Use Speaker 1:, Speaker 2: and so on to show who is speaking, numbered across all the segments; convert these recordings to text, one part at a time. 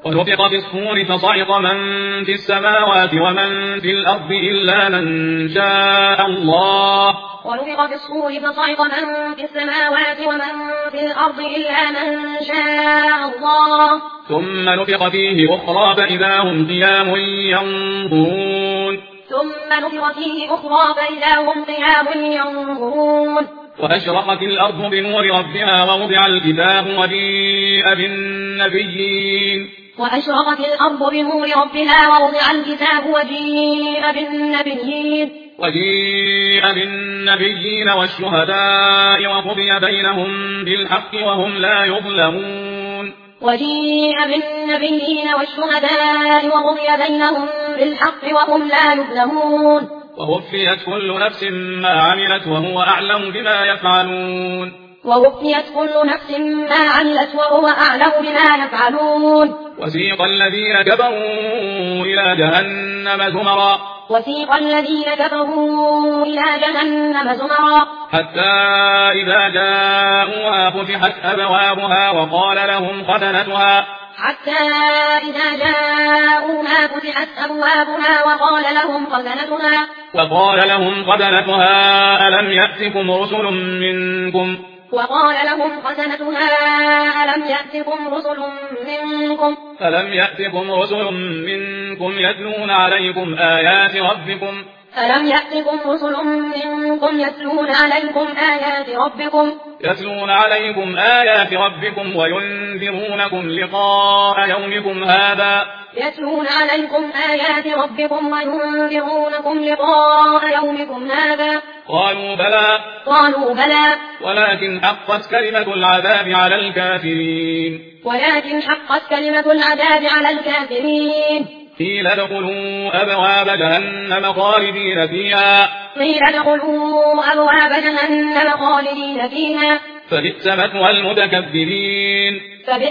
Speaker 1: ونفخ في الصور فصعق من في السماوات ومن في الأرض إلا من شاء الله.
Speaker 2: ونفخ في الصور فصعق من في السماوات ومن في الأرض إلا من شاء الله.
Speaker 1: ثم نفخ فيه أخرى فإذا هم قيام ينظرون. وأشرقت الأرض بنور ربها ووضع الكتاب وجيء بالنبيين. وجيء بالنبيين والشهداء وقضي بينهم بالحق وهم لا يظلمون. ووفيت كل نفس ما عملت وهو أعلم بما يفعلون. وسيق الذين كفروا إلى جهنم زمرا حتى إذا جاءوها فتحت أبوابها وقال لهم خزنتها ألم يأتكم رسل منكم يتلون عليكم آيات ربكم وينذرونكم لقاء يومكم هذا قالوا بلى ولكن حقت كلمة العذاب على الكافرين. قيل ادخلوا أبواب جهنم خالدين فيها فبئس مثوى المتكبرين.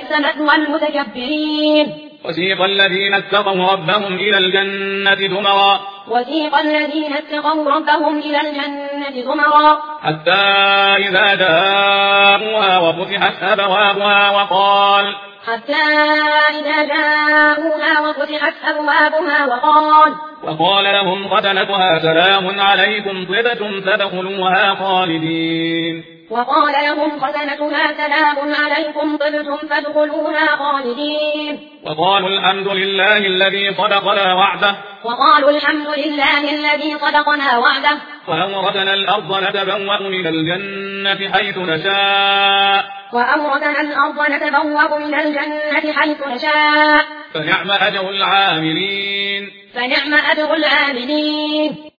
Speaker 1: وسيق الذين اتقوا ربهم إلى الجنة زمرا حتى إذا جاءوها وفتحت أبوابها وقال لهم خزنتها سلام عليكم طبتم فادخلوها خالدين. وقالوا الحمد لله الذي صدقنا وعده وأورثنا الأرض نتبوأ من الجنة حيث نشاء فنعم أجر العاملين.